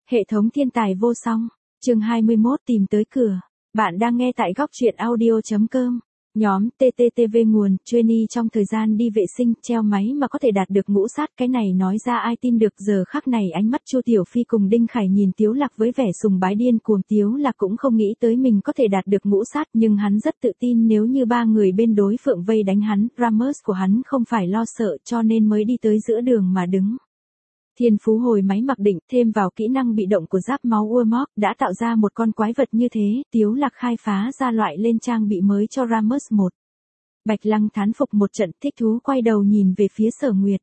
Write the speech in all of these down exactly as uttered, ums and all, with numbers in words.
Hệ thống thiên tài vô song. Chương hai mươi mốt tìm tới cửa. Bạn đang nghe tại góc truyện audio chấm com. Nhóm tê tê tê vê nguồn, trainee trong thời gian đi vệ sinh, treo máy mà có thể đạt được ngũ sát, cái này nói ra ai tin được. Giờ khắc này ánh mắt Chu Tiểu Phi cùng Đinh Khải nhìn Tiếu Lạc với vẻ sùng bái điên cuồng. Tiếu Lạc cũng không nghĩ tới mình có thể đạt được ngũ sát, nhưng hắn rất tự tin nếu như ba người bên đối phượng vây đánh hắn, Ramos của hắn không phải lo sợ cho nên mới đi tới giữa đường mà đứng. Thiên phú hồi máy mặc định, thêm vào kỹ năng bị động của giáp máu Urmok, đã tạo ra một con quái vật như thế. Tiếu Lạc khai phá ra loại lên trang bị mới cho Ramos một. Bạch Lăng thán phục một trận, thích thú quay đầu nhìn về phía Sở Nguyệt.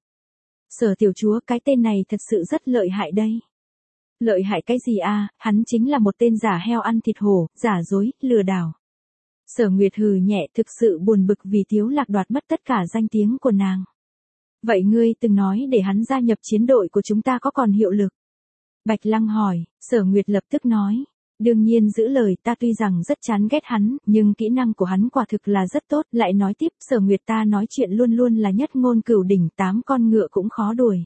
Sở tiểu chúa, cái tên này thật sự rất lợi hại đây. Lợi hại cái gì à, hắn chính là một tên giả heo ăn thịt hổ, giả dối, lừa đảo. Sở Nguyệt hừ nhẹ, thực sự buồn bực vì Tiếu Lạc đoạt mất tất cả danh tiếng của nàng. Vậy ngươi từng nói để hắn gia nhập chiến đội của chúng ta có còn hiệu lực? Bạch Lăng hỏi. Sở Nguyệt lập tức nói. Đương nhiên giữ lời, ta tuy rằng rất chán ghét hắn, nhưng kỹ năng của hắn quả thực là rất tốt. Lại nói tiếp, Sở Nguyệt ta nói chuyện luôn luôn là nhất ngôn cửu đỉnh, tám con ngựa cũng khó đuổi.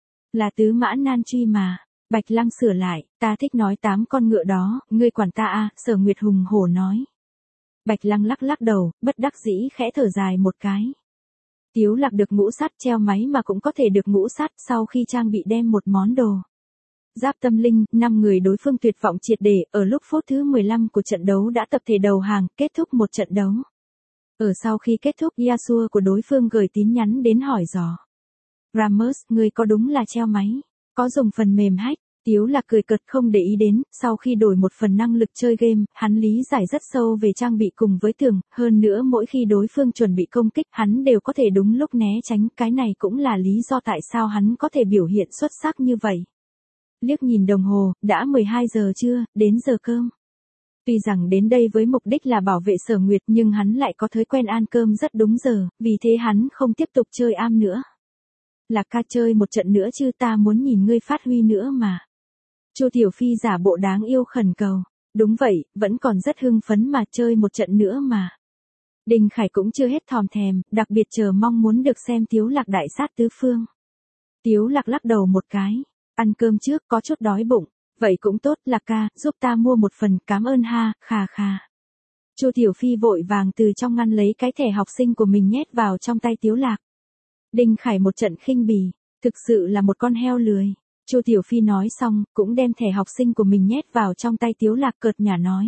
Là tứ mã nan truy mà. Bạch Lăng sửa lại, ta thích nói tám con ngựa đó, ngươi quản ta à, Sở Nguyệt hùng hổ nói. Bạch Lăng lắc lắc đầu, bất đắc dĩ khẽ thở dài một cái. Tiếu Lạc được ngũ sát, treo máy mà cũng có thể được ngũ sát sau khi trang bị đem một món đồ. Giáp tâm linh, năm người đối phương tuyệt vọng triệt để, ở lúc phút thứ mười lăm của trận đấu đã tập thể đầu hàng, kết thúc một trận đấu. Ở sau khi kết thúc, Yasuo của đối phương gửi tin nhắn đến hỏi dò. Ramos, ngươi có đúng là treo máy? Có dùng phần mềm hack? Tiếu Lạc cười cợt không để ý đến, sau khi đổi một phần năng lực chơi game, hắn lý giải rất sâu về trang bị cùng với tường, hơn nữa mỗi khi đối phương chuẩn bị công kích, hắn đều có thể đúng lúc né tránh, cái này cũng là lý do tại sao hắn có thể biểu hiện xuất sắc như vậy. Liếc nhìn đồng hồ, đã mười hai giờ trưa, đến giờ cơm. Tuy rằng đến đây với mục đích là bảo vệ Sở Nguyệt nhưng hắn lại có thói quen ăn cơm rất đúng giờ, vì thế hắn không tiếp tục chơi am nữa. Lạc ca chơi một trận nữa chứ, ta muốn nhìn ngươi phát huy nữa mà. Chu Tiểu Phi giả bộ đáng yêu khẩn cầu. Đúng vậy, vẫn còn rất hưng phấn mà, chơi một trận nữa mà. Đinh Khải cũng chưa hết thòm thèm, đặc biệt chờ mong muốn được xem Tiếu Lạc đại sát tứ phương. Tiếu Lạc lắc đầu một cái. Ăn cơm trước, có chút đói bụng. Vậy cũng tốt, Lạc ca, giúp ta mua một phần, cảm ơn ha, khà khà. Chu Tiểu Phi vội vàng từ trong ngăn lấy cái thẻ học sinh của mình nhét vào trong tay Tiếu Lạc. Đinh Khải một trận khinh bỉ, thực sự là một con heo lười. Chu Tiểu Phi nói xong, cũng đem thẻ học sinh của mình nhét vào trong tay Tiếu Lạc, cợt nhả nói.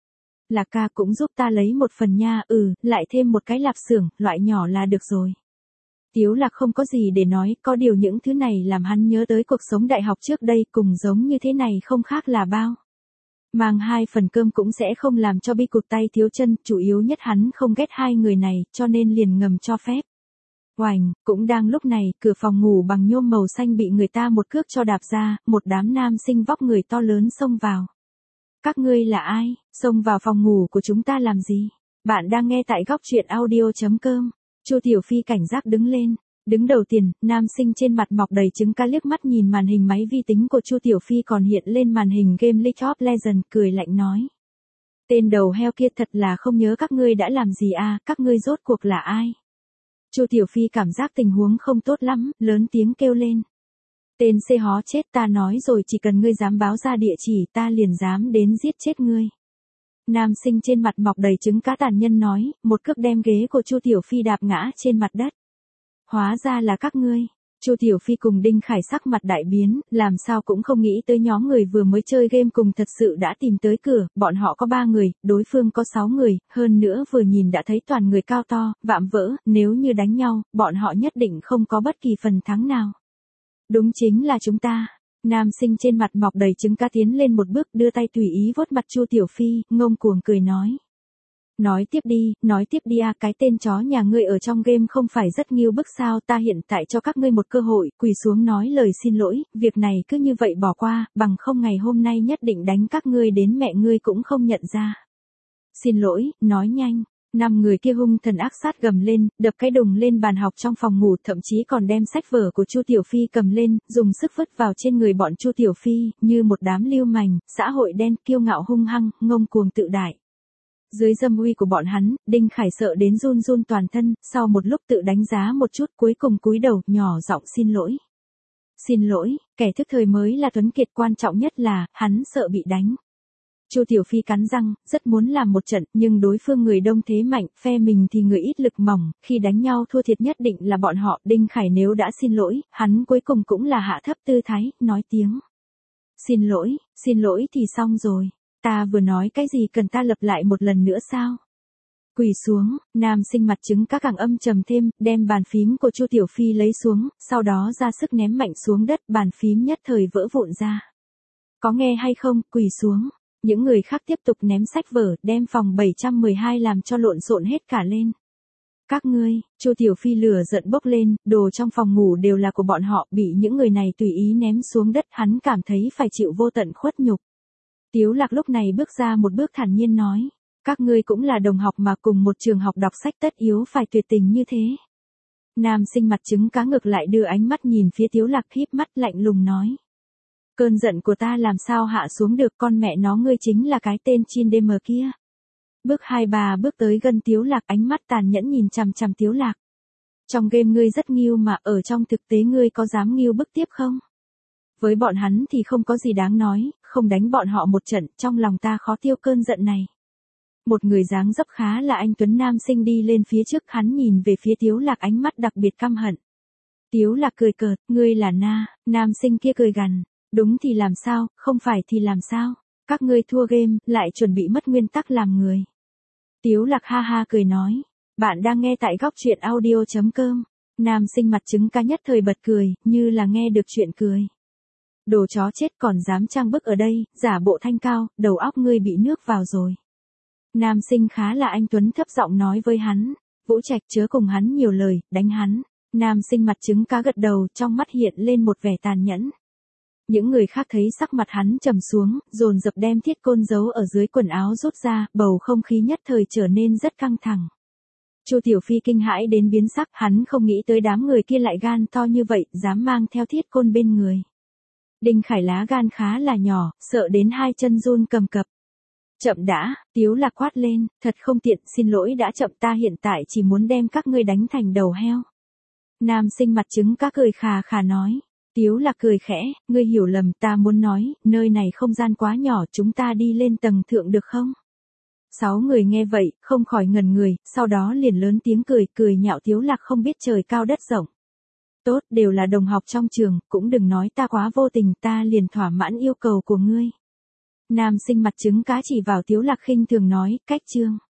Lạc ca cũng giúp ta lấy một phần nha, ừ, lại thêm một cái lạp xưởng, loại nhỏ là được rồi. Tiếu Lạc không có gì để nói, có điều những thứ này làm hắn nhớ tới cuộc sống đại học trước đây, cùng giống như thế này không khác là bao. Mang hai phần cơm cũng sẽ không làm cho bi cụt tay thiếu chân, chủ yếu nhất hắn không ghét hai người này, cho nên liền ngầm cho phép. Oành, cũng đang lúc này, cửa phòng ngủ bằng nhôm màu xanh bị người ta một cước cho đạp ra, một đám nam sinh vóc người to lớn xông vào. Các ngươi là ai, xông vào phòng ngủ của chúng ta làm gì? Bạn đang nghe tại góc truyện audio chấm com. Chu Tiểu Phi cảnh giác đứng lên. Đứng đầu tiền, nam sinh trên mặt mọc đầy trứng cá liếc mắt nhìn màn hình máy vi tính của Chu Tiểu Phi còn hiện lên màn hình game League of Legends, cười lạnh nói. Tên đầu heo kia thật là không nhớ các ngươi đã làm gì à, các ngươi rốt cuộc là ai? Chu Tiểu Phi cảm giác tình huống không tốt lắm, lớn tiếng kêu lên. Tên xê hó chết, ta nói rồi, chỉ cần ngươi dám báo ra địa chỉ ta liền dám đến giết chết ngươi. Nam sinh trên mặt mọc đầy trứng cá tàn nhân nói, một cước đem ghế của Chu Tiểu Phi đạp ngã trên mặt đất. Hóa ra là các ngươi. Chu Tiểu Phi cùng Đinh Khải sắc mặt đại biến, làm sao cũng không nghĩ tới nhóm người vừa mới chơi game cùng thật sự đã tìm tới cửa, bọn họ có ba người, đối phương có sáu người, hơn nữa vừa nhìn đã thấy toàn người cao to, vạm vỡ, nếu như đánh nhau, bọn họ nhất định không có bất kỳ phần thắng nào. Đúng chính là chúng ta. Nam sinh trên mặt mọc đầy trứng cá tiến lên một bước, đưa tay tùy ý vuốt mặt Chu Tiểu Phi, ngông cuồng cười nói. Nói tiếp đi, nói tiếp đi à, cái tên chó nhà ngươi ở trong game không phải rất nghiêu bức sao, ta hiện tại cho các ngươi một cơ hội, quỳ xuống nói lời xin lỗi, việc này cứ như vậy bỏ qua, bằng không ngày hôm nay nhất định đánh các ngươi đến mẹ ngươi cũng không nhận ra. Xin lỗi, nói nhanh. Năm người kia hung thần ác sát gầm lên, đập cái đùng lên bàn học trong phòng ngủ, thậm chí còn đem sách vở của Chu Tiểu Phi cầm lên, dùng sức vứt vào trên người bọn Chu Tiểu Phi, như một đám lưu manh, xã hội đen, kiêu ngạo hung hăng, ngông cuồng tự đại. Dưới dâm uy của bọn hắn, Đinh Khải sợ đến run run toàn thân, sau một lúc tự đánh giá một chút cuối cùng cúi đầu, nhỏ giọng xin lỗi. Xin lỗi, kẻ thức thời mới là tuấn kiệt, quan trọng nhất là, hắn sợ bị đánh. Chu Tiểu Phi cắn răng, rất muốn làm một trận, nhưng đối phương người đông thế mạnh, phe mình thì người ít lực mỏng, khi đánh nhau thua thiệt nhất định là bọn họ. Đinh Khải nếu đã xin lỗi, hắn cuối cùng cũng là hạ thấp tư thái, nói tiếng. Xin lỗi, xin lỗi thì xong rồi. Ta vừa nói cái gì cần ta lặp lại một lần nữa sao? Quỳ xuống, nam sinh mặt trứng cá càng âm trầm thêm, đem bàn phím của Chu Tiểu Phi lấy xuống, sau đó ra sức ném mạnh xuống đất, bàn phím nhất thời vỡ vụn ra. Có nghe hay không, quỳ xuống. Những người khác tiếp tục ném sách vở, đem phòng bảy trăm mười hai làm cho lộn xộn hết cả lên. Các ngươi, Chu Tiểu Phi lửa giận bốc lên, đồ trong phòng ngủ đều là của bọn họ, bị những người này tùy ý ném xuống đất, hắn cảm thấy phải chịu vô tận khuất nhục. Tiếu Lạc lúc này bước ra một bước thản nhiên nói, các ngươi cũng là đồng học mà, cùng một trường học đọc sách, tất yếu phải tuyệt tình như thế. Nam sinh mặt trứng cá ngược lại đưa ánh mắt nhìn phía Tiếu Lạc, híp mắt lạnh lùng nói. Cơn giận của ta làm sao hạ xuống được, con mẹ nó ngươi chính là cái tên Chin đê em kia. Bước hai bà bước tới gần Tiếu Lạc, ánh mắt tàn nhẫn nhìn chằm chằm Tiếu Lạc. Trong game ngươi rất nghiêu mà, ở trong thực tế ngươi có dám nghiêu bức tiếp không? Với bọn hắn thì không có gì đáng nói, không đánh bọn họ một trận, trong lòng ta khó tiêu cơn giận này. Một người dáng dấp khá là anh tuấn nam sinh đi lên phía trước, hắn nhìn về phía Tiếu Lạc ánh mắt đặc biệt căm hận. Tiếu Lạc cười cợt, ngươi là na, nam sinh kia cười gằn. Đúng thì làm sao, không phải thì làm sao? Các ngươi thua game, lại chuẩn bị mất nguyên tắc làm người. Tiếu Lạc ha ha cười nói. Bạn đang nghe tại góc truyện audio chấm com. Nam sinh mặt trứng cá nhất thời bật cười, như là nghe được chuyện cười. Đồ chó chết còn dám trang bức ở đây, giả bộ thanh cao, đầu óc ngươi bị nước vào rồi. Nam sinh khá là anh tuấn thấp giọng nói với hắn. Vũ Trạch chớ cùng hắn nhiều lời, đánh hắn. Nam sinh mặt trứng cá gật đầu, trong mắt hiện lên một vẻ tàn nhẫn. Những người khác thấy sắc mặt hắn trầm xuống, dồn dập đem thiết côn giấu ở dưới quần áo rút ra, bầu không khí nhất thời trở nên rất căng thẳng. Chu Tiểu Phi kinh hãi đến biến sắc, hắn không nghĩ tới đám người kia lại gan to như vậy, dám mang theo thiết côn bên người. Đinh Khải lá gan khá là nhỏ, sợ đến hai chân run cầm cập. Chậm đã, Tiếu Lạc quát lên, thật không tiện, xin lỗi đã chậm, ta hiện tại chỉ muốn đem các ngươi đánh thành đầu heo. Nam sinh mặt trứng cá cười khà khà nói. Tiếu Lạc cười khẽ, ngươi hiểu lầm, ta muốn nói, nơi này không gian quá nhỏ, chúng ta đi lên tầng thượng được không? Sáu người nghe vậy, không khỏi ngẩn người, sau đó liền lớn tiếng cười, cười nhạo Tiếu Lạc không biết trời cao đất rộng. Tốt, đều là đồng học trong trường, cũng đừng nói ta quá vô tình, ta liền thỏa mãn yêu cầu của ngươi. Nam sinh mặt trứng cá chỉ vào Tiếu Lạc khinh thường nói, cách chương.